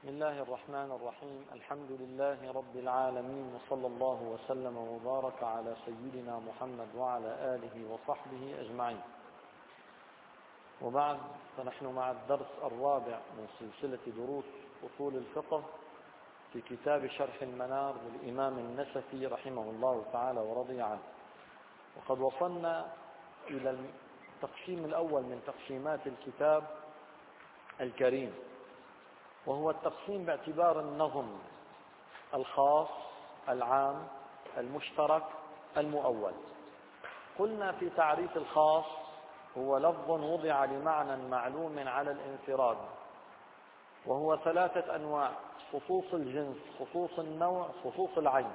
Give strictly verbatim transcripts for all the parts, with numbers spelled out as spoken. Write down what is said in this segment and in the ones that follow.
بسم الله الرحمن الرحيم. الحمد لله رب العالمين، وصلى الله وسلم وبارك على سيدنا محمد وعلى آله وصحبه أجمعين. وبعد، فنحن مع الدرس الرابع من سلسلة دروس أصول الفقه في كتاب شرح المنار للإمام النسفي رحمه الله تعالى ورضي عنه. وقد وصلنا إلى التقسيم الأول من تقسيمات الكتاب الكريم، وهو التقسيم باعتبار النظم: الخاص، العام، المشترك، المؤول. قلنا في تعريف الخاص: هو لفظ وضع لمعنى معلوم على الانفراد، وهو ثلاثة أنواع: خصوص الجنس، خصوص النوع، خصوص العين.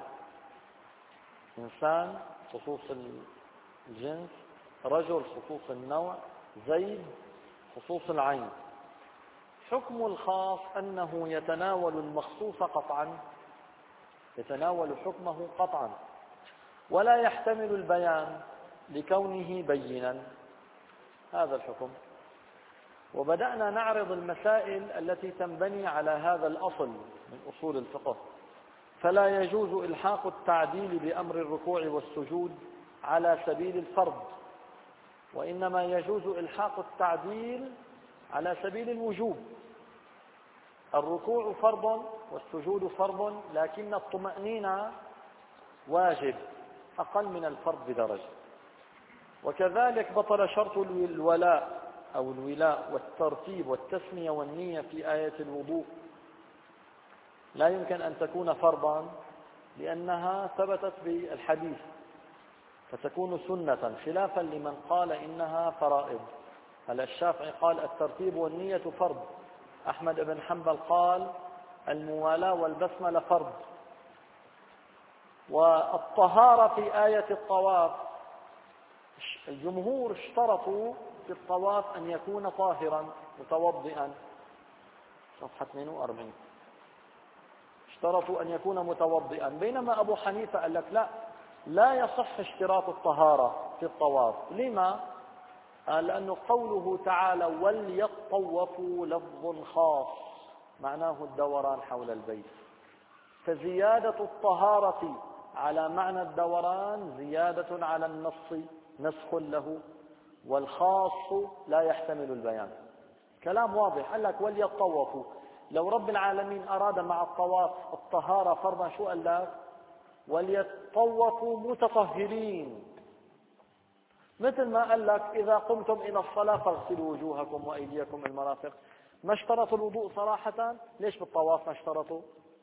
إنسان خصوص الجنس، رجل خصوص النوع، زيد خصوص العين. حكم الخاص أنه يتناول المخصوص قطعا، يتناول حكمه قطعا، ولا يحتمل البيان لكونه بينا. هذا الحكم. وبدأنا نعرض المسائل التي تنبني على هذا الأصل من أصول الفقه. فلا يجوز إلحاق التعديل بأمر الركوع والسجود على سبيل الفرض، وإنما يجوز إلحاق التعديل على سبيل الوجوب. الركوع فرض والسجود فرض، لكن الطمأنينة واجب أقل من الفرض بدرجة. وكذلك بطل شرط الولاء أو الولاء والترتيب والتسمية والنية في آية الوضوء. لا يمكن أن تكون فرضا لأنها ثبتت بالحديث، فتكون سنة، خلافا لمن قال إنها فرائض. هلا الشافعي قال الترتيب والنية فرض، أحمد بن حنبل قال الموالاة والبسملة فرض. والطهارة في آية الطواف، الجمهور اشترطوا في الطواف أن يكون طاهرا متوضئا، صفحة اثنين وأربعين، اشترطوا أن يكون متوضئا، بينما أبو حنيفة قال لك لا، لا يصح اشتراط الطهارة في الطواف. لما؟ قال لأنه قوله تعالى وليطوفوا لفظ خاص، معناه الدوران حول البيت، فزيادة الطهارة على معنى الدوران زيادة على النص، نسخ له، والخاص لا يحتمل البيان. كلام واضح. قال لك وليطوفوا، لو رب العالمين أراد مع الطواف الطهارة فرضا، شو قال لك؟ وليطوفوا متطهرين. مثل ما قال لك إذا قمتم إلى الصلاة فاغسلوا وجوهكم وأيديكم المرافق. ما اشترطوا الوضوء صراحة، ليش بالطواف ما اشترطوا؟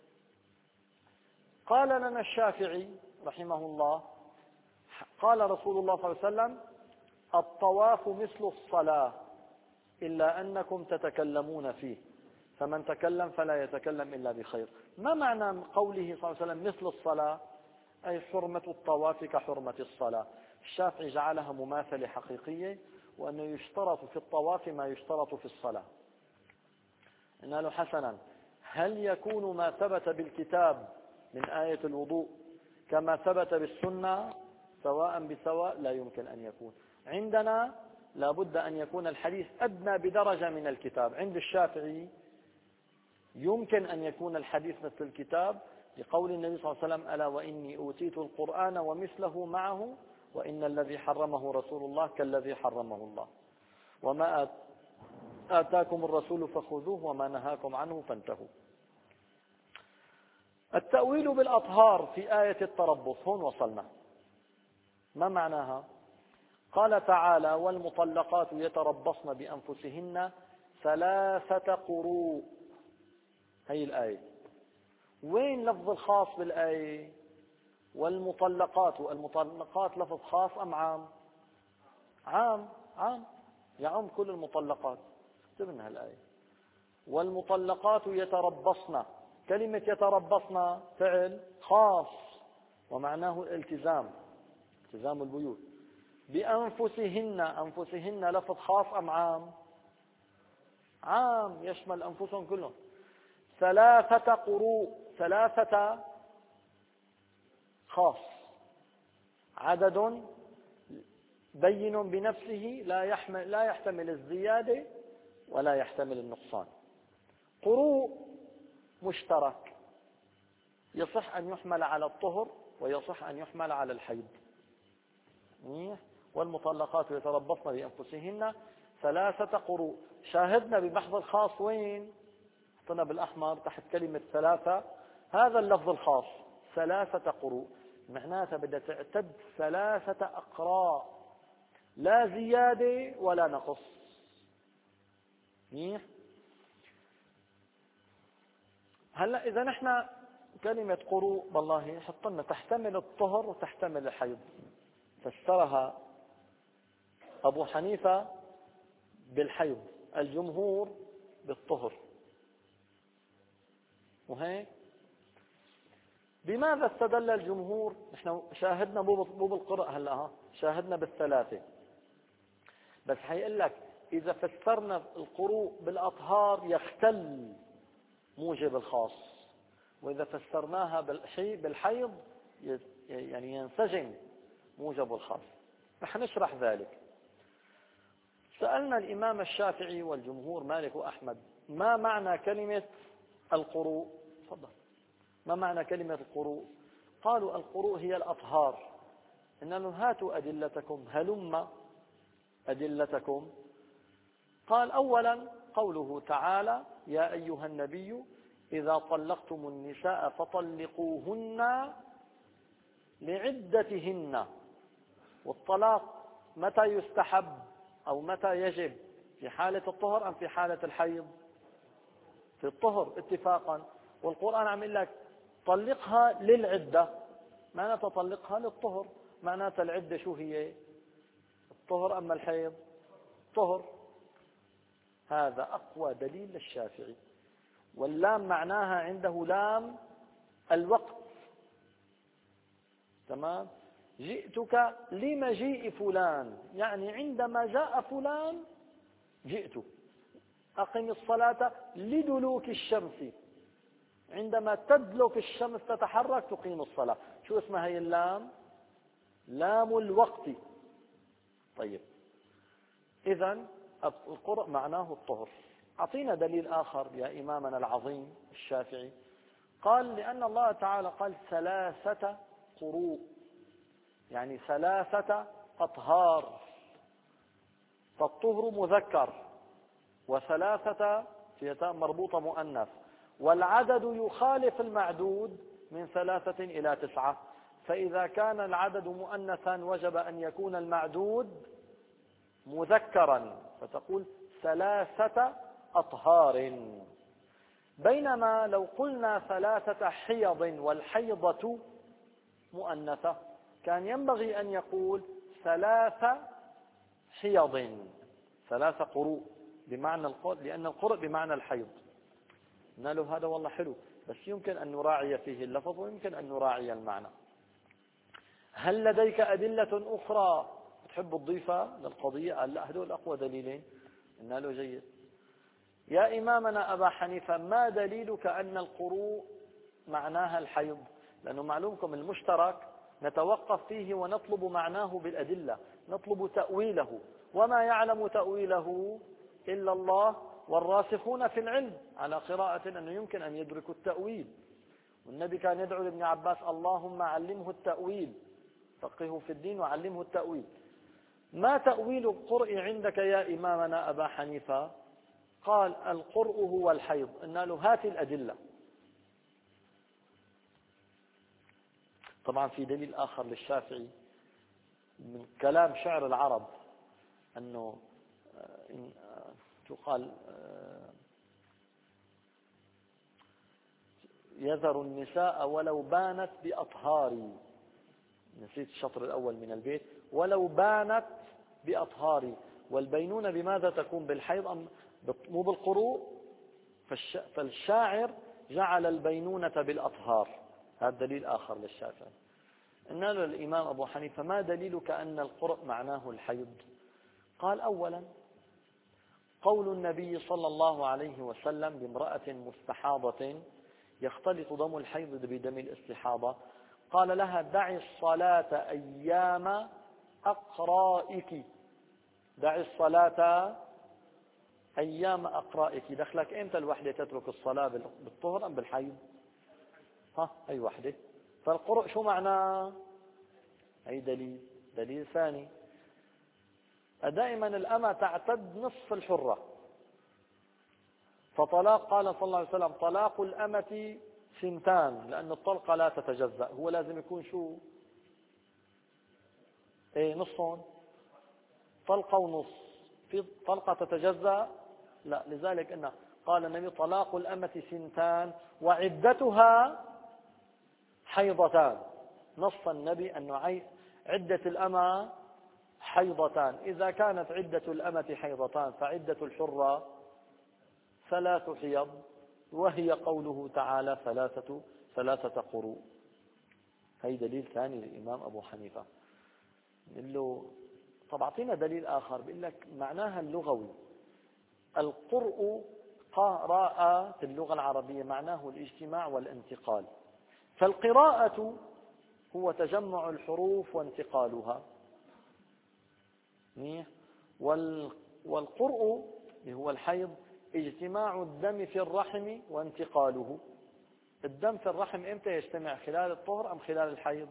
قال لنا الشافعي رحمه الله: قال رسول الله صلى الله عليه وسلم الطواف مثل الصلاة إلا أنكم تتكلمون فيه، فمن تكلم فلا يتكلم إلا بخير. ما معنى قوله صلى الله عليه وسلم مثل الصلاة؟ أي حرمة الطواف كحرمة الصلاة. الشافعي جعلها مماثلة حقيقية، وأنه يشترط في الطواف ما يشترط في الصلاة. قلنا له حسنا، هل يكون ما ثبت بالكتاب من آية الوضوء كما ثبت بالسنة سواء بسواء؟ لا يمكن أن يكون. عندنا لابد أن يكون الحديث أدنى بدرجة من الكتاب. عند الشافعي يمكن أن يكون الحديث مثل الكتاب، لقول النبي صلى الله عليه وسلم: ألا وإني أوتيت القرآن ومثله معه وإن الذي حرمه رسول الله كالذي حرمه الله، وما آتاكم الرسول فخذوه وما نهاكم عنه فانتهوا. التأويل بالأطهار في آية التربص، هون وصلنا. ما معناها؟ قال تعالى: والمطلقات يتربصن بأنفسهن ثلاثة قروء. هي الآية. وين لفظ الخاص بالآية؟ والمطلقات. المطلقات لفظ خاص أم عام؟ عام. عام يعم كل المطلقات. اكتبنا الآية: والمطلقات يتربصن. كلمة يتربصن فعل خاص، ومعناه الالتزام، التزام البيوت. بأنفسهن، أنفسهن لفظ خاص أم عام؟ عام، يشمل أنفسهم كلهم. ثلاثة قروء، ثلاثة خاص، عدد بين بنفسه لا يحمل لا يحتمل الزيادة ولا يحتمل النقصان. قروء مشترك يصح أن يحمل على الطهر ويصح أن يحمل على الحيض. والمطلقات يتربصن بأنفسهن ثلاثة قروء. شاهدنا ببحث الخاص وين؟ حطنا بالأحمر تحت كلمة ثلاثة، هذا اللفظ الخاص ثلاثة قروء، معناتها بدها تعتد ثلاثة أقراء، لا زيادة ولا نقص. منيح. هلا إذا نحن كلمة قروء والله حطنا تحتمل الطهر وتحتمل الحيض، فسرها أبو حنيفة بالحيض، الجمهور بالطهر. وهيك بماذا استدل الجمهور؟ نحن شاهدنا مو بالقراء هلا، ها شاهدنا بالثلاثة، بس حيقول لك إذا فسرنا القروء بالأطهار يختل موجب الخاص، وإذا فسرناها بالحيض يعني ينسجم موجب الخاص. رح نشرح ذلك. سألنا الإمام الشافعي والجمهور مالك وأحمد ما معنى كلمة القروء؟ تفضل. ما معنى كلمة القروء؟ قالوا القروء هي الأطهار. إن لهم هاتوا أدلتكم، هلم أدلتكم. قال أولا قوله تعالى يا أيها النبي إذا طلقتم النساء فطلقوهن لعدتهن. والطلاق متى يستحب أو متى يجب؟ في حالة الطهر أم في حالة الحيض؟ في الطهر اتفاقا. والقرآن عم يقول لك طلقها للعدة، معناتها طلقها للطهر. معناتها العدة شو هي؟ الطهر أما الحيض؟ طهر. هذا أقوى دليل للشافعي. واللام معناها عنده لام الوقت. تمام. جئتك لمجيء فلان، يعني عندما جاء فلان جئت. أقم الصلاة لدلوك الشمس، عندما تدلك الشمس تتحرك تقيم الصلاة. شو اسمها هي اللام؟ لام الوقت. طيب إذن القرء معناه الطهر. أعطينا دليل آخر يا إمامنا العظيم الشافعي. قال لأن الله تعالى قال ثلاثة قروء، يعني ثلاثة أطهار، فالطهر مذكر وثلاثة في تاء مربوطة مؤنث، والعدد يخالف المعدود من ثلاثة إلى تسعة. فإذا كان العدد مؤنثا وجب أن يكون المعدود مذكرا، فتقول ثلاثة أطهار. بينما لو قلنا ثلاثة حيض والحيضة مؤنثة كان ينبغي أن يقول ثلاثة حيض، ثلاثة قروء بمعنى القرء، لأن القرء بمعنى الحيض. قلنا له هذا والله حلو، بس يمكن أن نراعي فيه اللفظ ويمكن أن نراعي المعنى. هل لديك أدلة أخرى تحب تضيفها للقضية؟ قال لا، هذول أقوى دليلين. قلنا له جيد. يا إمامنا أبا حنيفة ما دليلك أن القروء معناها الحيض؟ لأنه معلومكم المشترك نتوقف فيه ونطلب معناه بالأدلة، نطلب تأويله، وما يعلم تأويله إلا الله والراسخون في العلم، على قراءة أنه يمكن أن يدركوا التأويل. والنبي كان يدعو لابن عباس اللهم علمه التأويل، فقهه في الدين وعلمه التأويل. ما تأويل القرء عندك يا إمامنا أبا حنيفة؟ قال القرء هو الحيض. قلنا له هات الأدلة. طبعا في دليل آخر للشافعي من كلام شعر العرب أنه تقال يذر النساء ولو بانت بأطهاري، نسيت الشطر الأول من البيت، ولو بانت بأطهاري. والبينونة بماذا تكون؟ بالحيض مو بالقروء؟ فالشاعر جعل البينونة بالأطهار. هذا دليل آخر للشافعي. قلنا له الإمام أبو حنيفة ما دليلك أن القرء معناه الحيض؟ قال أولا قول النبي صلى الله عليه وسلم بامرأة مستحاضة يختلط دم الحيض بدم الاستحاضة، قال لها دعي الصلاة أيام أقرائك. دعي الصلاة أيام أقرائك دخلك إمتى الوحدة تترك الصلاة بالطهر أم بالحيض؟ ها أي وحدة. فالقرء شو معناه؟ أي دليل دليل ثاني. دائما الأمة تعتد نصف الحرة، فطلاق قال صلى الله عليه وسلم طلاق الأمة سنتان، لأن الطلقة لا تتجزأ، هو لازم يكون شو؟ ايه نصهم، طلقة ونص. في طلقة تتجزأ؟ لا. لذلك إن قال النبي طلاق الأمة سنتان وعدتها حيضتان. نص النبي أن عدة الأمة حيضتان. إذا كانت عدة الأمة حيضتان فعدة الحرة ثلاث حيض، وهي قوله تعالى ثلاثة ثلاثة قروء. هي دليل ثاني للإمام أبو حنيفة. بيقول له طب أعطينا دليل آخر. بيقول لك معناها اللغوي. القرء قراءة في اللغة العربية معناه الاجتماع والانتقال، فالقراءة هو تجمع الحروف وانتقالها، والقرء هو الحيض اجتماع الدم في الرحم وانتقاله. الدم في الرحم امتى يجتمع؟ خلال الطهر أم خلال الحيض؟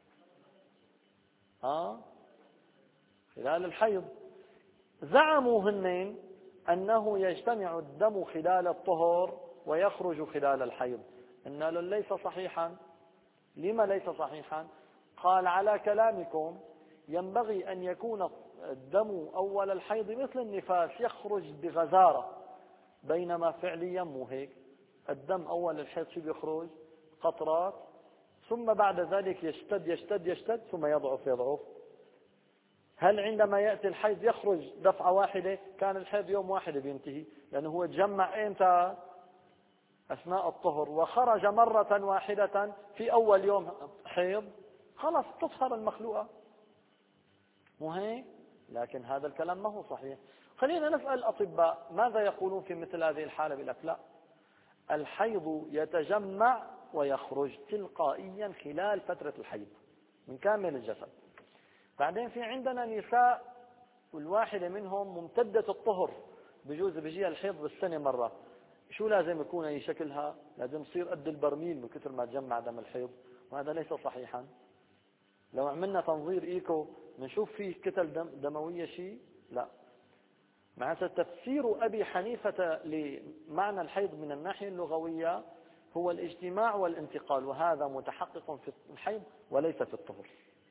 ها؟ خلال الحيض. زعموا هنين أنه يجتمع الدم خلال الطهر ويخرج خلال الحيض. إن ليس صحيحا. لما ليس صحيحا؟ قال على كلامكم ينبغي أن يكون الدم أول الحيض مثل النفاس يخرج بغزارة، بينما فعليا مو هيك. الدم أول الحيض شو بيخرج؟ قطرات، ثم بعد ذلك يشتد يشتد يشتد ثم يضعف يضعف. هل عندما يأتي الحيض يخرج دفعة واحدة؟ كان الحيض يوم واحد بينتهي، لأنه هو تجمع إمتى؟ أثناء الطهر، وخرج مرة واحدة في أول يوم حيض، خلاص تطهر المخلوقة. مو هيك؟ لكن هذا الكلام ما هو صحيح. خلينا نسأل الأطباء ماذا يقولون في مثل هذه الحالة. بيقول لك لا، الحيض يتجمع ويخرج تلقائيا خلال فترة الحيض من كامل الجسد. بعدين في عندنا نساء والواحدة منهم ممتدة الطهر، بجوز بيجيها الحيض بالسنة مرة. شو لازم يكون أي شكلها؟ لازم يصير قد البرميل من كثر ما تجمع دم الحيض، وهذا ليس صحيحا. لو عملنا تنظير إيكو نشوف فيه كتل دم دموية شيء؟ لا. معناتها تفسير أبي حنيفة لمعنى الحيض من الناحية اللغوية هو الاجتماع والانتقال، وهذا متحقق في الحيض وليس في الطهر.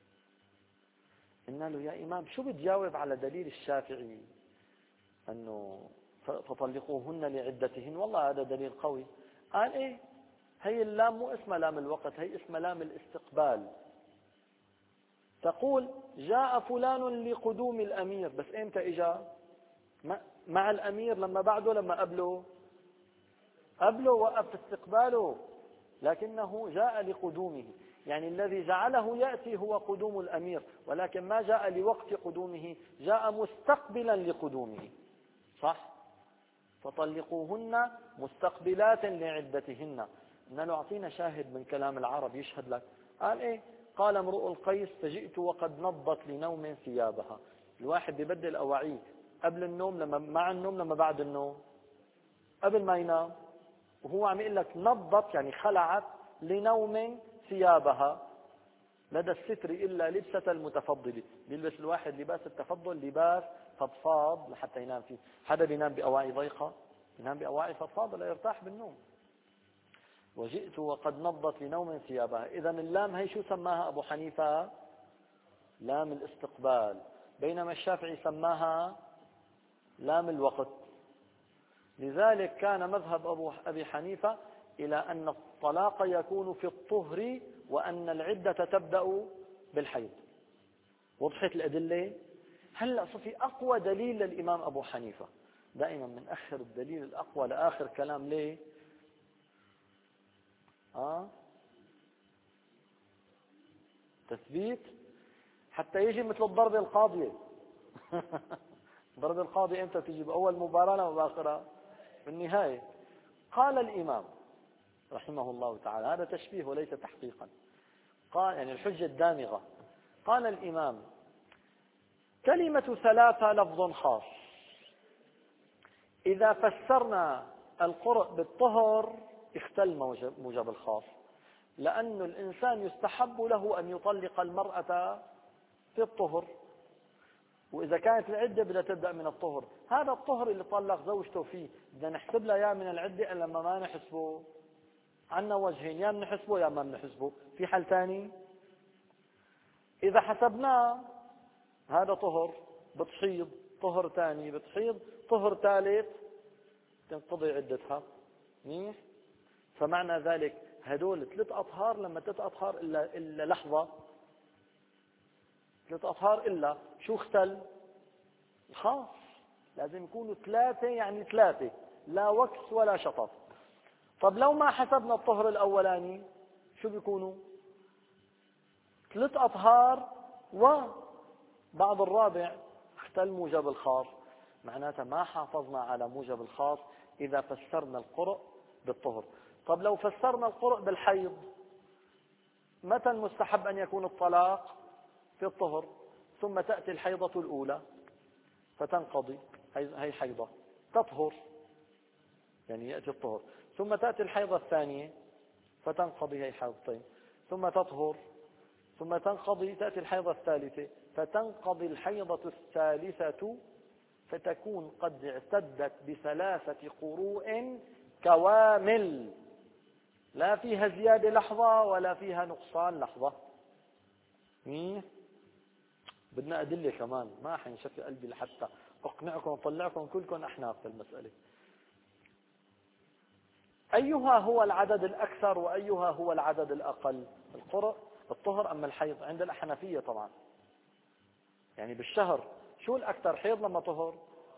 قلنا له يا إمام شو بتجاوب على دليل الشافعي أنه فطلقوهن لعدتهن؟ والله هذا دليل قوي. قال إيه؟ هي اللام مو اسمها لام الوقت، هي اسمها لام الاستقبال. تقول جاء فلان لقدوم الأمير، بس إمتى إجا؟ مع الأمير لما بعده لما قبله؟ قبله، وقف استقباله، لكنه جاء لقدومه. يعني الذي جعله يأتي هو قدوم الأمير، ولكن ما جاء لوقت قدومه، جاء مستقبلا لقدومه. صح؟ فطلقوهن مستقبلات لعدتهن. إن أعطينا شاهد من كلام العرب يشهد لك. قال إيه؟ قال امرؤ القيس فجئت وقد نضت لنوم ثيابها. الواحد ببدل أواعيه قبل النوم، لما مع النوم، لما بعد النوم. قبل ما ينام وهو عم يقول لك نضت يعني خلعت لنوم ثيابها. لدى الستر إلا لبسة المتفضل. بيلبس الواحد لباس التفضل، لباس فضفاض لحتى ينام فيه. حدا بينام بأواعي ضيقة؟ ينام بأواعي فضفاضة لا يرتاح بالنوم. وجئت وقد نضت لنوم ثيابها. إذا اللام هي شو سماها أبو حنيفة؟ لام الاستقبال، بينما الشافعي سماها لام الوقت. لذلك كان مذهب أبو أبي حنيفة إلى أن الطلاق يكون في الطهر، وأن العدة تبدأ بالحيض. وضحت الأدلة؟ هلأ في أقوى دليل للإمام أبو حنيفة. دائما من أخر الدليل الأقوى لآخر كلام. ليه؟ آه؟ تثبيت حتى يجي مثل الضربة القاضية. ضرب القاضي امتى تجي؟ بأول مباراة لما بآخرها؟ في النهاية. قال الإمام رحمه الله تعالى، هذا تشبيه وليس تحقيقا، قال يعني الحجة الدامغة. قال الإمام كلمة ثلاثة لفظ خاص إذا فسرنا القرء بالطهر اختل موجب الخاص، لأن الإنسان يستحب له أن يطلق المرأة في الطهر، وإذا كانت العدة بدها تبدأ من الطهر. هذا الطهر اللي طلق زوجته فيه بدنا نحسب لها يا من العدة إلا لما ما نحسبه. عنا وجهين، يا بنحسبه يا ما بنحسبه. في حل ثاني، إذا حسبناه هذا طهر بتحيض، طهر ثاني بتحيض، طهر ثالث تنقضي عدتها. منيح؟ فمعنى ذلك هدول ثلاث أطهار، لما ثلاث أطهار إلا, إلا لحظة، ثلاث أطهار إلا شو اختل؟ خاص، لازم يكونوا ثلاثة، يعني ثلاثة، لا وكس ولا شطط. طب لو ما حسبنا الطهر الأولاني شو بيكونوا؟ ثلاث أطهار وبعض الرابع، اختل موجب الخاص. معناتها ما حافظنا على موجب الخاص إذا فسرنا القرء بالطهر. طب لو فسرنا القرء بالحيض، متى مستحب أن يكون الطلاق؟ في الطهر، ثم تأتي الحيضة الأولى فتنقضي، هي حيضة تطهر، يعني يأتي الطهر، ثم تأتي الحيضة الثانية فتنقضي، هي حيضتين، ثم تطهر، ثم تنقضي، تأتي الحيضة الثالثة فتنقضي الحيضة الثالثة، فتكون قد اعتدت بثلاثة قروء كوامل، لا فيها زيادة لحظة ولا فيها نقصان لحظة. مين؟ بدنا أدلة كمان، ما حينشفي قلبي لحتى أقنعكم وطلعكم كلكم أحناف في المسألة. أيها هو العدد الأكثر وأيها هو العدد الأقل؟ القرء، الطهر أم الحيض؟ عند الحنفية طبعا، يعني بالشهر شو الأكثر؟ حيض لما طهر؟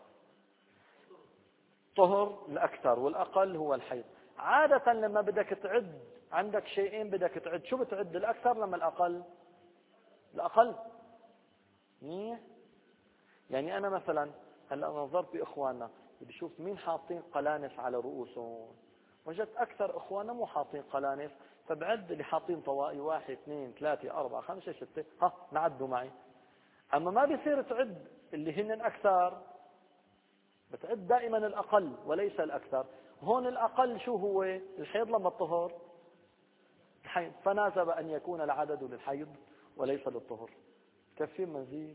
طهر الأكثر، والأقل هو الحيض. عادة لما بدك تعد عندك شيئين بدك تعد، شو بتعد؟ الأكثر لما الأقل؟ الأقل. يعني أنا مثلا هلا نظرت بإخواننا بدي أشوف مين حاطين قلانس على رؤوسهم، وجدت أكثر إخواننا مو حاطين قلانس، فبعد اللي حاطين طوائي، واحد اثنين ثلاثة أربعة خمسة ستة، ها نعدوا معي. أما ما بيصير تعد اللي هن أكثر، بتعد دائما الأقل وليس الأكثر. هون الأقل شو هو؟ الحيض لما الطهر؟ الحيض، فناسب أن يكون العدد للحيض وليس للطهر. كثير مزيد.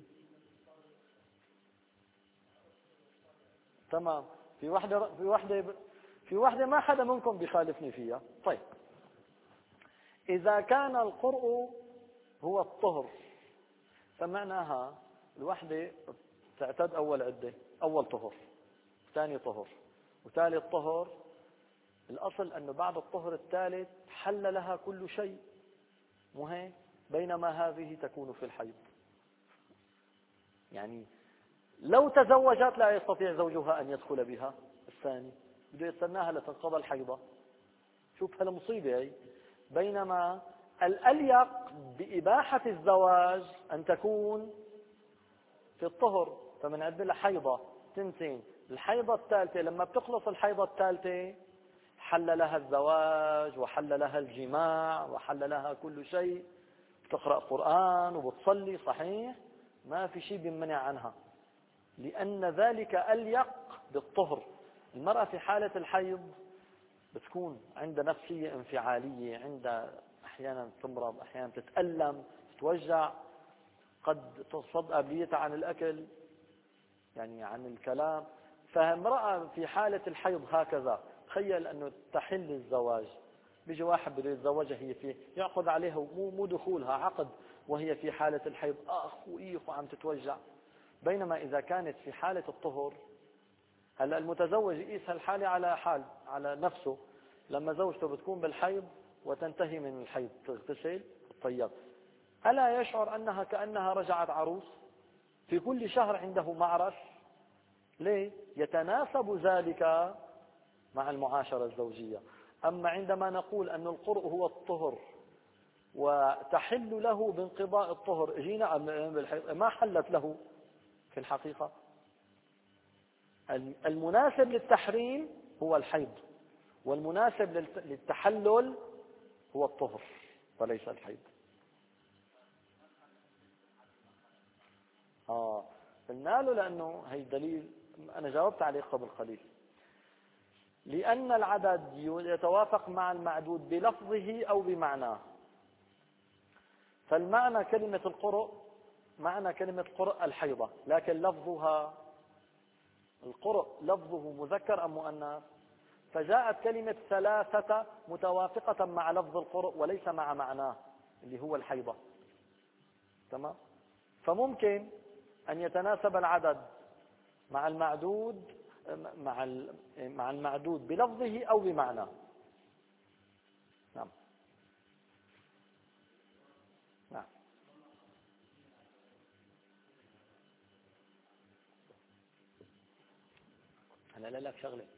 تمام. في واحدة في واحدة في واحدة ما حدا منكم بيخالفني فيها. طيب، إذا كان القرء هو الطهر فمعناها الوحدة تعتد أول عدة، أول طهر، ثاني طهر، وثالث طهر. الأصل أنه بعد الطهر الثالث حل لها كل شيء، مو هيك؟ بينما هذه تكون في الحيض. يعني لو تزوجت لا يستطيع زوجها أن يدخل بها الثاني، بده يستناها لتنقضى الحيضة. شوف هالمصيبة هي. بينما الأليق بإباحة الزواج أن تكون في الطهر، فمن عد لها حيضة تنتين، الحيضة الثالثة لما بتخلص الحيضة الثالثة حل لها الزواج وحل لها الجماع وحل لها كل شيء، بتقرأ قرآن وبتصلي، صحيح ما في شيء بيمنع عنها، لأن ذلك أليق بالطهر. المرأة في حالة الحيض بتكون عندها نفسية انفعالية، عندها أحيانا تمرض، أحيانا تتألم، تتوجع، قد تصد قابليتها عن الأكل، يعني عن الكلام. فامرأة في حالة الحيض هكذا، تخيل أنه تحل الزواج، بيجي واحد بده يتزوجها، هي فيه يعقد عليها، مو مو دخولها، عقد، وهي في حالة الحيض أخ وإيخ وعم تتوجع. بينما إذا كانت في حالة الطهر، هلا المتزوج يقيس هالحالة على حال على نفسه، لما زوجته بتكون بالحيض وتنتهي من الحيض تغتسل الطيب، ألا يشعر أنها كأنها رجعت عروس؟ في كل شهر عنده معرس. ليه؟ يتناسب ذلك مع المعاشرة الزوجية. أما عندما نقول أن القرء هو الطهر وتحل له بانقضاء الطهر، جينا بالحيض ما حلت له في الحقيقة. المناسب للتحريم هو الحيض، والمناسب للتحلل هو الطهر وليس الحيض. آه قلنا له لأنه هي دليل، أنا جاوبت عليه قبل قليل، لأن العدد يتوافق مع المعدود بلفظه أو بمعناه. فالمعنى كلمة القرء، معنى كلمة القرء الحيضة، لكن لفظها القرء لفظه مذكر أم مؤنث؟ فجاءت كلمة ثلاثة متوافقة مع لفظ القرء وليس مع معناه اللي هو الحيضة. تمام؟ فممكن أن يتناسب العدد مع المعدود مع مع المعدود بلفظه أو بمعناه. نعم. نعم. أنا لا لك شغلة،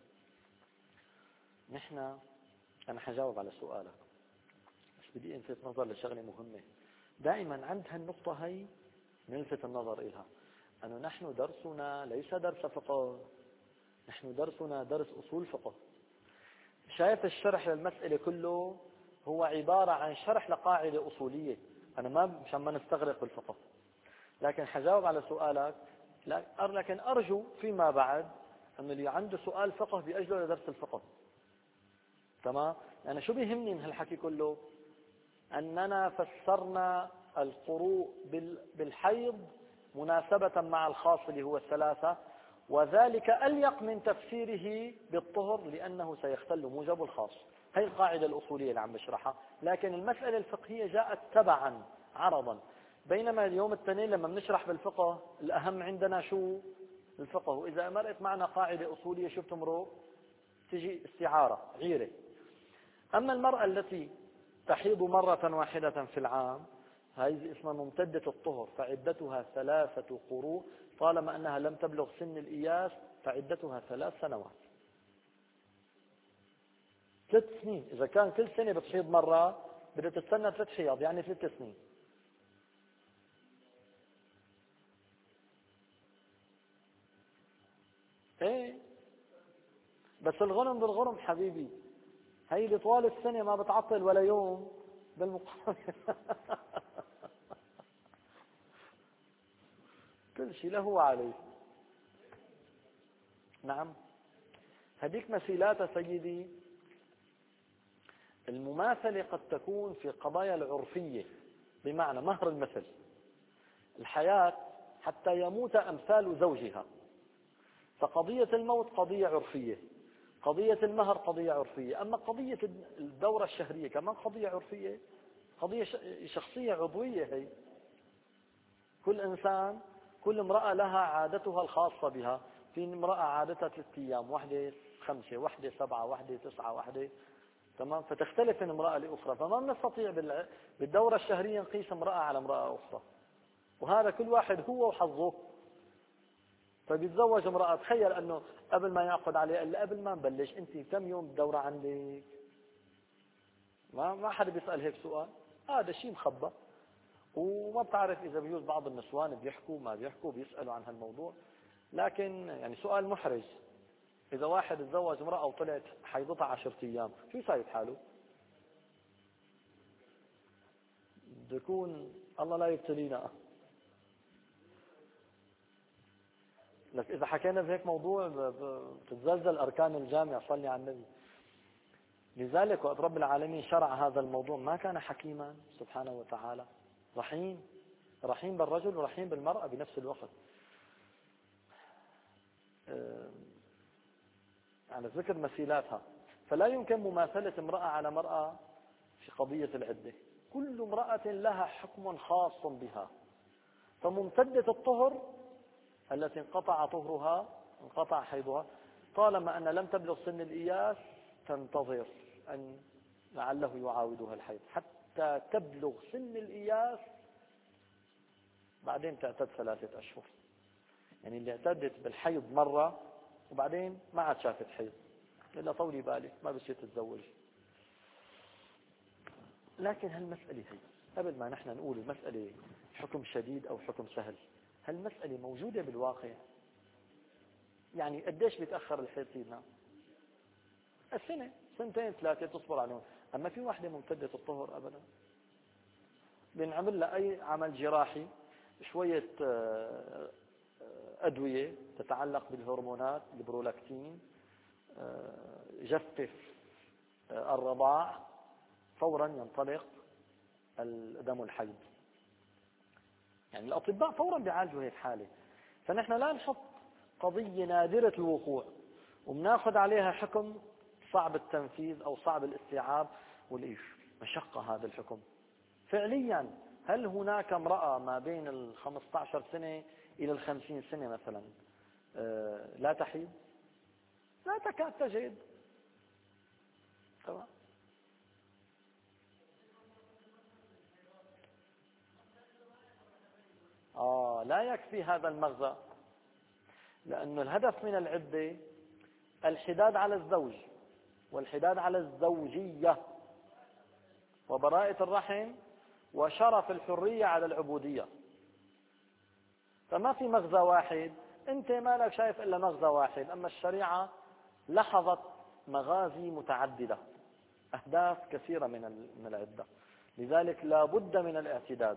نحن أنا حجاوب على سؤالك بس بدي ألفت نظر لشغلة مهمة. دائما عند هالنقطة هي نلفت النظر إلها، أنه نحن درسنا ليس درس فقه، نحن درسنا درس أصول فقه. شايف الشرح للمسألة كله هو عبارة عن شرح لقاعدة أصولية. أنا ما مشان ما نستغرق بالفقه، لكن حجاوب على سؤالك. لكن أرجو فيما بعد أن اللي عنده سؤال فقه بيأجله لدرس الفقه. تمام؟ أنا شو بيهمني من هالحكي كله؟ أننا فسرنا القروء بالحيض مناسبة مع الخاص اللي هو الثلاثة، وذلك أليق من تفسيره بالطهر لأنه سيختل موجب الخاص. هي القاعدة الأصولية اللي عم بشرحها، لكن المسألة الفقهية جاءت تبعا عرضا. بينما اليوم التنين لما بنشرح بالفقه الأهم عندنا شو الفقه، وإذا مرقت معنا قاعدة أصولية شو بتمرق؟ تجي استعارة عيرة. أما المرأة التي تحيض مرة واحدة في العام هذه اسمها ممتدة الطهر، فعدتها ثلاثة قروء طالما أنها لم تبلغ سن الإياس، فعدتها ثلاث سنوات. ثلاث سنين. إذا كان كل سنة بتحيض مرة بدها تستنى ثلاث حيض، يعني ثلاث سنين. ايه بس الغنم بالغرم حبيبي، هي اللي طوال السنة ما بتعطل ولا يوم بالمقابل. كل شيء له وعليه. نعم. هديك مثيلات سيدي. المماثلة قد تكون في قضايا العرفية، بمعنى مهر المثل. الحياة حتى يموت أمثال زوجها، فقضية الموت قضية عرفية، قضية المهر قضية عرفية. أما قضية الدورة الشهرية كمان قضية عرفية، قضية شخصية عضوية. هي كل إنسان كل امرأة لها عادتها الخاصة بها. في امرأة عادتها ثلاثة أيام، واحدة خمسة، واحدة سبعة، واحدة تسعة، واحدة. تمام؟ فتختلف من امرأة لأخرى، فما نستطيع بالدورة الشهرية نقيس امرأة على امرأة أخرى، وهذا كل واحد هو وحظه. فبيتزوج امرأة، تخيل أنه قبل ما يعقد عليها إلا قبل ما نبلش أنت كم يوم الدورة عندك؟ ما ما حدا بيسأل هيك سؤال، هذا شيء مخبى. وما بتعرف إذا بيجوز بعض النسوان بيحكوا ما بيحكوا بيسألوا عن هالموضوع. لكن يعني سؤال محرج، إذا واحد تزوج امرأة وطلعت حيضتها عشرة أيام شو يساوي حاله؟ بده يكون الله لا يبتلينا. لك إذا حكينا بهيك موضوع بتتزلزل أركان الجامع. صلي على النبي. لذلك وقت رب العالمين شرع هذا الموضوع ما كان حكيما سبحانه وتعالى، رحيم، رحيم بالرجل ورحيم بالمرأة بنفس الوقت. على ذكر مثيلاتها، فلا يمكن مماثلة امرأة على مرأة في قضية العدة. كل امرأة لها حكم خاص بها. فممتدة الطهر التي انقطع طهرها انقطع حيضها طالما أن لم تبلغ سن الإياس تنتظر أن لعله يعاودها الحيض حتى تبلغ سن الإياس، بعدين تعتد ثلاثة أشهر. يعني اللي اعتدت بالحيض مرة وبعدين ما عاد شافت حيض إلا طولي بالك ما بصير تتزوج. لكن هالمسألة هي قبل ما نحن نقول المسألة حكم شديد أو حكم سهل، هالمسألة موجودة بالواقع. يعني قديش بيتأخر الحيض سيدنا؟ السنة، سنتين ثلاثة تصبر عليهم. أما في واحدة ممتدة الطهر أبدا بنعمل لها أي عمل جراحي، شوية أدوية تتعلق بالهرمونات، البرولاكتين، يجفف الرضاع فورا ينطلق دم الحيض. يعني الأطباء فورا بيعالجوا هيك حالة. فنحن لا نحط قضية نادرة الوقوع وبناخذ عليها حكم صعب التنفيذ أو صعب الاستيعاب والإيش مشقة هذا الحكم. فعليا هل هناك امرأة ما بين الخمسة عشر سنة إلى الخمسين سنة مثلا لا تحيض؟ لا تكاد تجد. تمام. آه لا يكفي هذا المغزى، لأن الهدف من العدة الحداد على الزوج والحداد على الزوجية وبراءة الرحم وشرف الحرية على العبودية. فما في مغزى واحد، أنت ما لك شايف إلا مغزى واحد، أما الشريعة لحظت مغازي متعددة، أهداف كثيرة من العدة، لذلك لا بد من الاعتداد.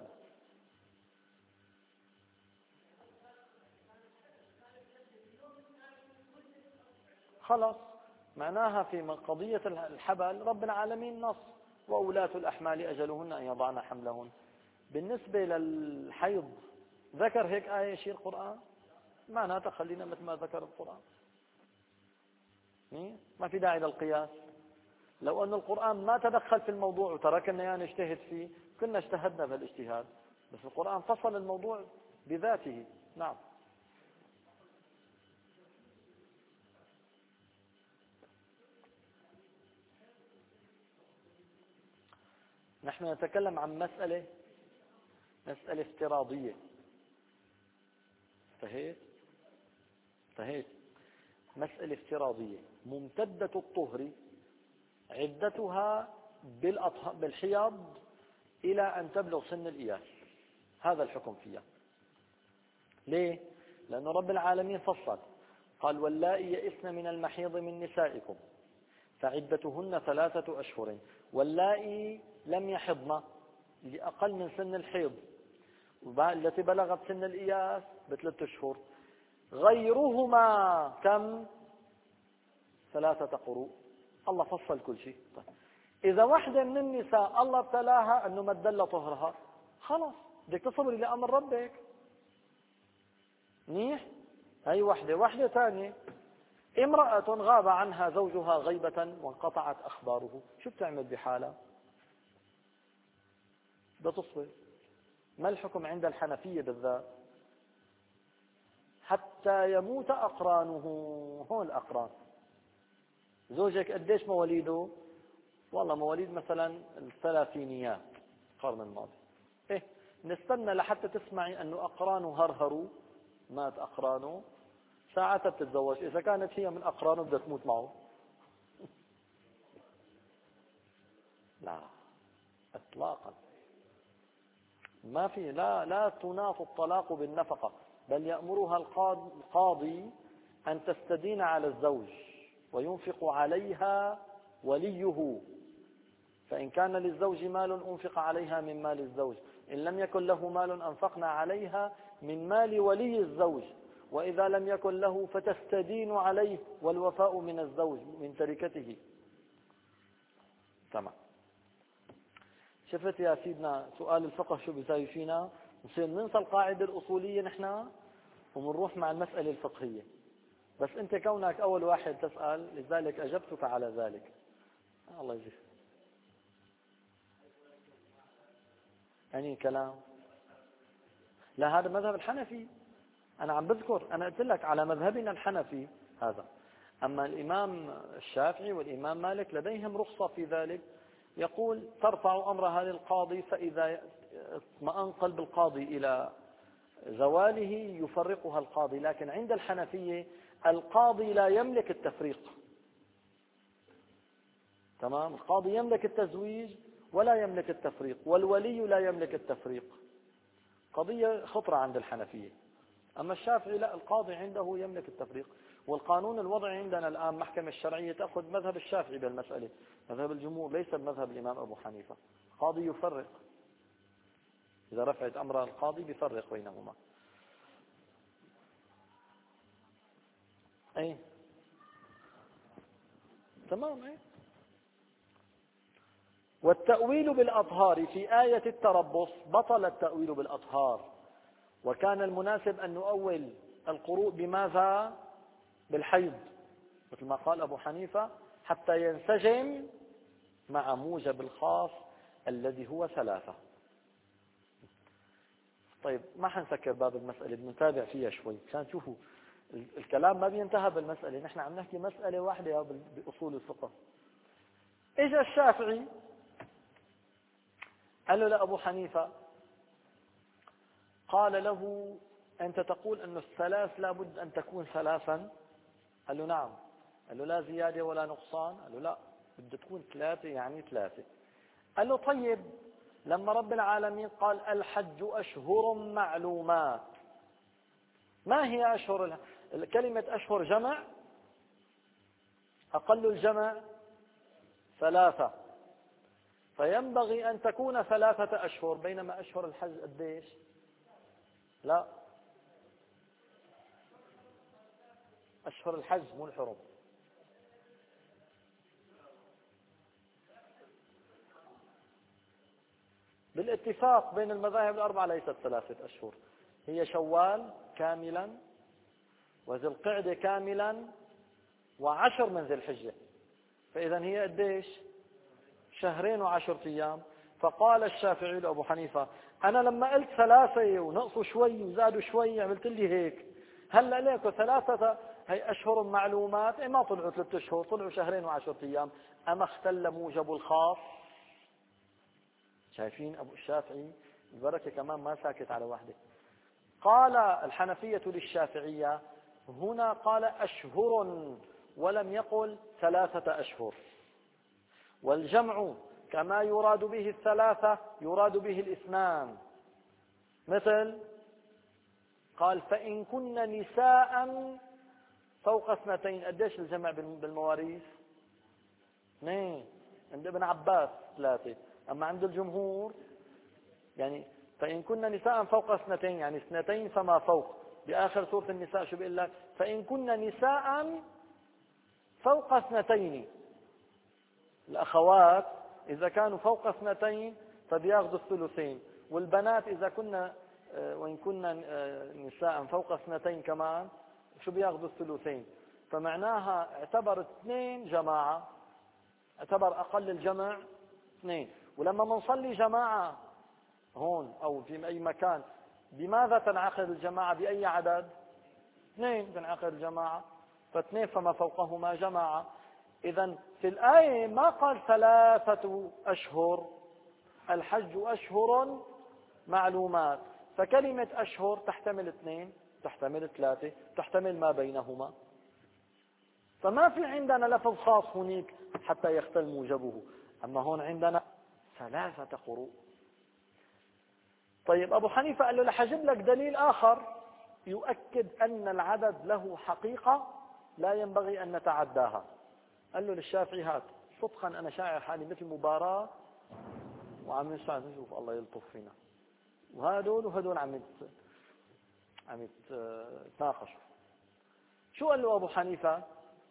خلاص معناها في قضية الحبل رب العالمين نص وأولاة الأحمال أجلهن أن يضعن حملهن. بالنسبة للحيض ذكر هيك آية شيء القرآن؟ معناتها خلينا مثل ما ذكر القرآن، ما في داعي للقياس. لو أن القرآن ما تدخل في الموضوع وتركنا يعني نجتهد فيه كنا اجتهدنا بالاجتهاد، بس القرآن فصل الموضوع بذاته. نعم. نحن نتكلم عن مسألة مسألة افتراضية. انتهيت انتهيت مسألة افتراضية ممتدة الطهر عدتها بالحيض إلى أن تبلغ سن الإياس، هذا الحكم فيها. ليه؟ لأن رب العالمين فصل قال واللائي يئسن من المحيض من نسائكم فعدتهن ثلاثة أشهر واللائي لم يحضن لأقل من سن الحيض التي بلغت سن الإياس بثلاثة أشهر غيرهما كم؟ ثلاثة قروء. الله فصل كل شيء. طيب. إذا واحدة من النساء الله ابتلاها أنه ما دل طهرها خلاص بدك تصبري لأمر ربك. منيح. هي واحدة. واحدة ثانية امرأة غاب عنها زوجها غيبة وانقطعت أخباره، شو بتعمل بحالها؟ بدها تصبر. ما الحكم عند الحنفية بالذات؟ حتى يموت أقرانه. هون الأقران. زوجك قديش مواليده؟ والله مواليد مثلا الثلاثينيات القرن الماضي. إيه نستنى لحتى تسمعي أنه أقرانه هرهروا مات أقرانه ساعتها بتتزوج. إذا كانت هي من أقرانه بدها تموت معه. لا إطلاقا ما في. لا لا تناط الطلاق بالنفقة، بل يأمرها القاضي أن تستدين على الزوج وينفق عليها وليه، فإن كان للزوج مال أنفق عليها من مال الزوج، إن لم يكن له مال أنفقنا عليها من مال ولي الزوج، وإذا لم يكن له فتستدين عليه والوفاء من الزوج من تركته. تمام. شفت يا سيدنا سؤال الفقه شو بيساوي فينا؟ نصير ننسى القاعدة الأصولية نحن ومنروح مع المسألة الفقهية. بس أنت كونك أول واحد تسأل لذلك أجبتك على ذلك. الله يجزيك. يعني كلام لا هذا مذهب الحنفي. أنا عم بذكر أنا قلت لك على مذهبنا الحنفي هذا. أما الإمام الشافعي والإمام مالك لديهم رخصة في ذلك، يقول ترفع أمرها للقاضي فإذا اطمأن قلب القاضي إلى زواله يفرقها القاضي. لكن عند الحنفية القاضي لا يملك التفريق. تمام. القاضي يملك التزويج ولا يملك التفريق، والولي لا يملك التفريق. قضية خطرة عند الحنفية. أما الشافعي لا، القاضي عنده يملك التفريق. والقانون الوضعي عندنا الآن محكمة الشرعية تأخذ مذهب الشافعي بالمسألة، مذهب الجمهور ليس بمذهب الإمام أبو حنيفة. القاضي يفرق، إذا رفعت أمر القاضي بيفرق بينهما. أي تمام إيه؟ والتأويل بالأطهار في آية التربص بطل التأويل بالأطهار، وكان المناسب أن نؤول القروء بماذا؟ بالحيض، مثل ما قال أبو حنيفة، حتى ينسجم مع موجب الخاص الذي هو ثلاثة. طيب ما حنسكر باب المسألة، بنتابع فيها شوي عشان تشوفوا الكلام ما بينتهى بالمسألة، نحن عم نحكي مسألة واحدة بأصول الفقه. اجى الشافعي قال له لأبو حنيفة، قال له أنت تقول أن الثلاث لابد أن تكون ثلاثا؟ قال له نعم. قال له لا زيادة ولا نقصان؟ قال له لا، بده تكون ثلاثة يعني ثلاثة. قال له طيب لما رب العالمين قال الحج أشهر معلومات، ما هي أشهر؟ كلمة أشهر جمع، أقل الجمع ثلاثة، فينبغي أن تكون ثلاثة أشهر، بينما أشهر الحج قديش؟ لا، أشهر الحج مو الحرم. بالاتفاق بين المذاهب الأربعة ليست ثلاثة أشهر، هي شوال كاملا وذي القعدة كاملا وعشر من ذي الحجة، فإذا هي قديش؟ شهرين وعشر أيام. فقال الشافعي لأبو حنيفة أنا لما قلت ثلاثة ونقصوا شوي وزادوا شوي عملت لي هيك، هلا ليكوا ثلاثة هي أشهر معلومات، إيه ما طلعوا ثلاثة أشهر، طلعوا شهرين وعشر أيام، أما اختل موجب الخاص. شايفين أبو الشافعي البركة كمان ما ساكت على وحده. قال الحنفية للشافعية هنا قال أشهر ولم يقل ثلاثة أشهر، والجمع كما يراد به الثلاثة يراد به الاثنان، مثل قال فإن كن نساء فوق اثنتين، قديش الجمع بالمواريث؟ اثنين. عند ابن عباس ثلاثة، أما عند الجمهور يعني فإن كن نساء فوق اثنتين يعني اثنتين فما فوق. بآخر سورة النساء شو بيقول لك؟ فإن كن نساء فوق اثنتين، الأخوات إذا كانوا فوق اثنتين فبياخذوا الثلثين، والبنات إذا كنا وإن كنا نساء فوق اثنتين كمان شو بياخذوا الثلثين. فمعناها اعتبر اثنين جماعة، اعتبر أقل الجمع اثنين. ولما منصلي جماعة هون أو في أي مكان بماذا تنعقد الجماعة؟ بأي عدد؟ اثنين تنعقد الجماعة، فاثنين فما فوقهما جماعة. إذن في الآية ما قال ثلاثة أشهر، الحج أشهر معلومات، فكلمة أشهر تحتمل اثنين، تحتمل ثلاثة، تحتمل ما بينهما، فما في عندنا لفظ خاص هناك حتى يختل موجبه. أما هون عندنا ثلاثة قروء. طيب أبو حنيفة قال له لحجب لك دليل آخر يؤكد أن العدد له حقيقة لا ينبغي أن نتعداها. قال له للشافعي هات، صدقا أنا شاعر حالي مثل مباراة وعم نشاهد نشوف الله يلطف فينا، وهدول وهدول عم عم يتناقشوا. شو قال له أبو حنيفة؟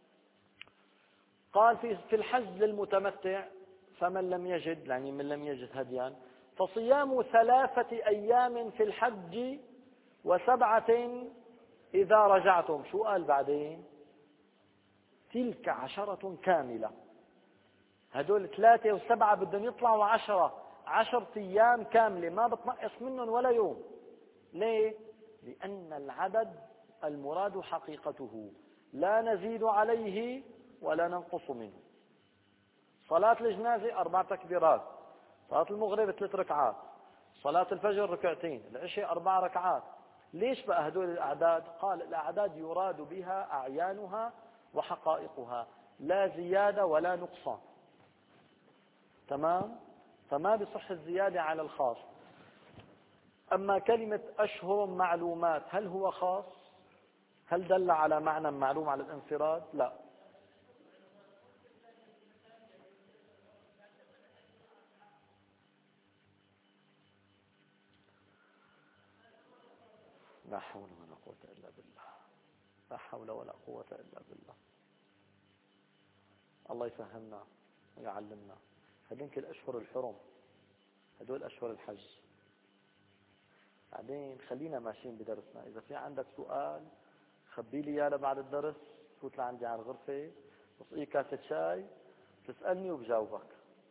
قال في في الحج للمتمتع فمن لم يجد، يعني من لم يجد هديا، فصيام ثلاثة أيام في الحج وسبعة إذا رجعتم. شو قال بعدين؟ تلك عشرة كاملة. هدول ثلاثة وسبعة بدهم يطلعوا عشرة، عشرة أيام كاملة ما بتنقص منهم ولا يوم. ليه؟ لأن العدد المراد حقيقته لا نزيد عليه ولا ننقص منه. صلاة الجنازة أربع تكبيرات، صلاة المغرب ثلاث ركعات، صلاة الفجر ركعتين، العشاء أربع ركعات. ليش بقى هدول الأعداد؟ قال الأعداد يراد بها أعيانها وحقائقها، لا زيادة ولا نقصان. تمام؟ فما بصح الزيادة على الخاص. أما كلمة أشهر معلومات هل هو خاص؟ هل دل على معنى معلوم على الانفراد؟ لا. لا حول ولا قوة إلا بالله، لا حول ولا قوة إلا بالله. الله يفهمنا ويعلمنا. هذيك الأشهر الحرم، هدول أشهر الحج. بعدين خلينا ماشيين بدرسنا. إذا في عندك سؤال خبي لي إياه بعد الدرس، فوت لعندي على الغرفة وصقي كاسة شاي تسألني وبجاوبك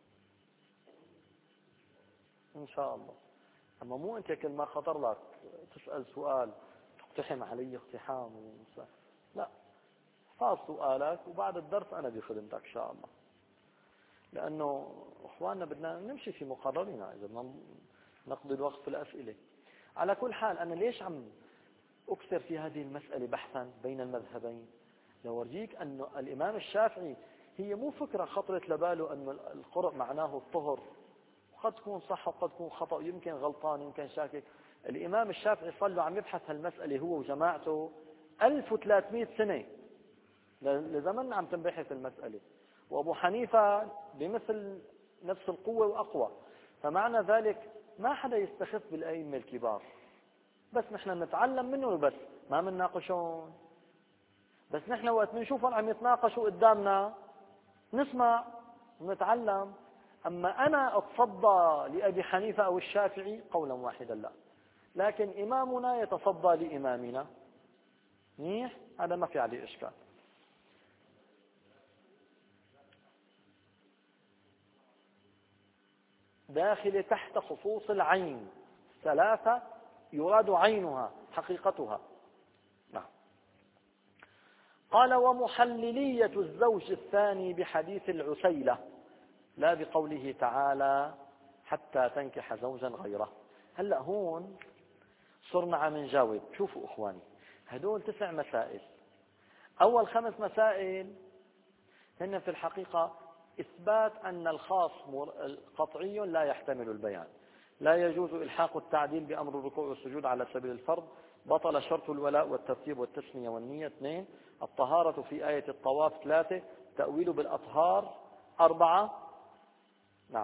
إن شاء الله. أما مو أنت كل ما خطر لك تسأل سؤال تقتحم علي اقتحام ومسا. لا، احفظ سؤالك وبعد الدرس أنا بخدمتك إن شاء الله. لأنه إخواننا بدنا نمشي في مقررنا إذا بدنا نقضي الوقت في الأسئلة. على كل حال أنا ليش عم أكثر في هذه المسألة بحثا بين المذهبين؟ لورجيك أن الإمام الشافعي هي مو فكرة خطرت لباله أن القرء معناه الطهر، قد تكون صح وقد تكون خطأ، يمكن غلطان يمكن شاكك. الإمام الشافعي صار له عم يبحث هالمسألة هو وجماعته ألف وثلاثمئة سنة لزمن عم تنبحث المسألة، وأبو حنيفة بمثل نفس القوة وأقوى. فمعنى ذلك ما حدا يستخف بالأئمة الكبار، بس نحن نتعلم منه بس ما منناقشون. بس نحن وقت بنشوفهم عم يتناقشوا قدامنا نسمع ونتعلم. أما أنا أتصدى لأبي حنيفة أو الشافعي قولا واحدا لا، لكن إمامنا يتصدى لإمامنا. منيح، هذا ما في عليه إشكال. داخل تحت خصوص العين ثلاثة يراد عينها حقيقتها. نعم. قال ومحللية الزوج الثاني بحديث العسيلة لا بقوله تعالى حتى تنكح زوجا غيره. هلأ هون صرنا عم نجاوب. شوفوا إخواني، هدول تسع مسائل. أول خمس مسائل هن في الحقيقة إثبات أن الخاص قطعي لا يحتمل البيان. لا يجوز إلحاق التعديل بأمر الركوع والسجود على سبيل الفرض. بطل شرط الولاء والترتيب والتسمية والنية. اثنين، الطهارة في آية الطواف. ثلاثة، تأويل بالأطهار. أربعة، نعم،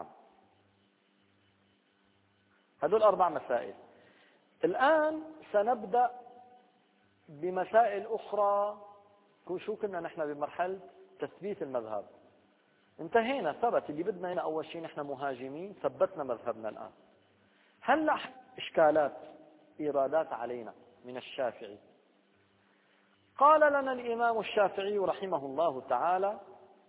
هذول أربع مسائل. الآن سنبدأ بمسائل أخرى. شو كنا نحن بمرحلة تثبيت المذهب، انتهينا، ثبت اللي بدنا هنا. أول شيء نحن مهاجمين، ثبتنا مذهبنا. الآن هلأ إشكالات إيرادات علينا من الشافعي. قال لنا الإمام الشافعي رحمه الله تعالى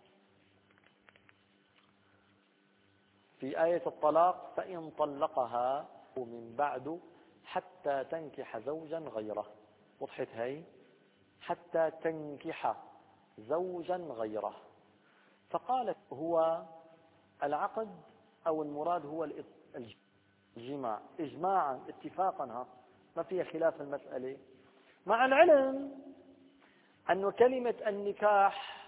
في آية الطلاق فإن طلقها من بعد حتى تنكح زوجا غيره. وضحت هي؟ حتى تنكح زوجا غيره. فقالت هو العقد أو المراد هو الجماع إجماعا اتفاقا، ما فيها خلاف المسألة، مع العلم أن كلمة النكاح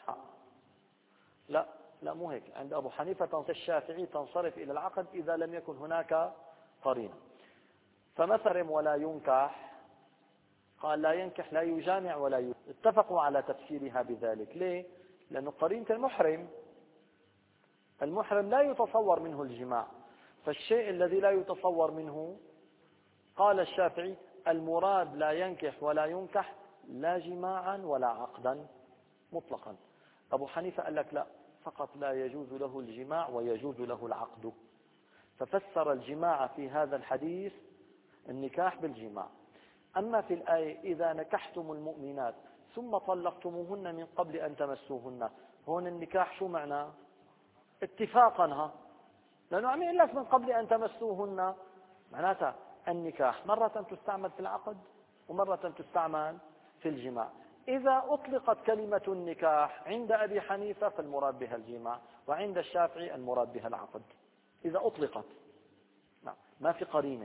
لا لا مو هيك. عند أبو حنيفة الشافعي تنصرف إلى العقد إذا لم يكن هناك قرينة. فمثلا ولا ينكح، قال لا ينكح لا يجامع ولا يجامع. اتفقوا على تفسيرها بذلك. ليه؟ لأنه قرينة المحرم، المحرم لا يتصور منه الجماع. فالشيء الذي لا يتصور منه قال الشافعي المراد لا ينكح ولا ينكح لا جماعا ولا عقدا مطلقا. أبو حنيفة قال لك لا، فقط لا يجوز له الجماع ويجوز له العقد. ففسر الجماع في هذا الحديث النكاح بالجماع. أما في الآية إذا نكحتم المؤمنات ثم طلقتموهن من قبل أن تمسوهن، هون النكاح شو معناه؟ اتفاقا، لأنه عم يقول لك من قبل أن تمسوهن، معناتها النكاح مرة تستعمل في العقد ومرة تستعمل في الجماع. إذا أطلقت كلمة النكاح عند أبي حنيفة فالمراد بها الجماع، وعند الشافعي المراد بها العقد إذا أطلقت. نعم، ما في قرينة.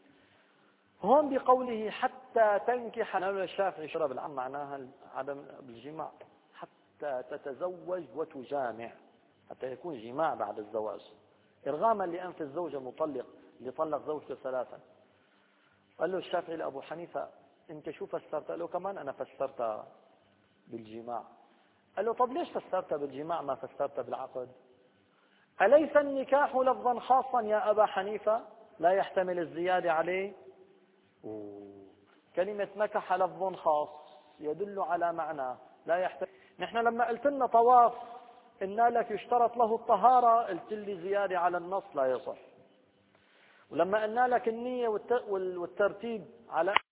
هون بقوله حتى تنكح، الشافعي شرب العام معناها عدم الجماع، حتى تتزوج وتجامع، حتى يكون جماع بعد الزواج، إرغاما لأنف الزوج المطلق اللي طلق زوجته ثلاثا. قال له الشافعي لأبو حنيفة انت شو فسرت؟ قال له كمان أنا فسرتها بالجماع. قال له طب ليش فسرتها بالجماع ما فسرتها بالعقد؟ أليس النكاح لفظا خاصا يا أبا حنيفة لا يحتمل الزيادة عليه؟ أوه. كلمة نكح لفظ خاص يدل على معنى لا يحتمل. نحن لما قلت لنا طواف قلنا لك يشترط له الطهارة، قلت لي زيادة على النص لا يصح. ولما قلنا لك النية والترتيب على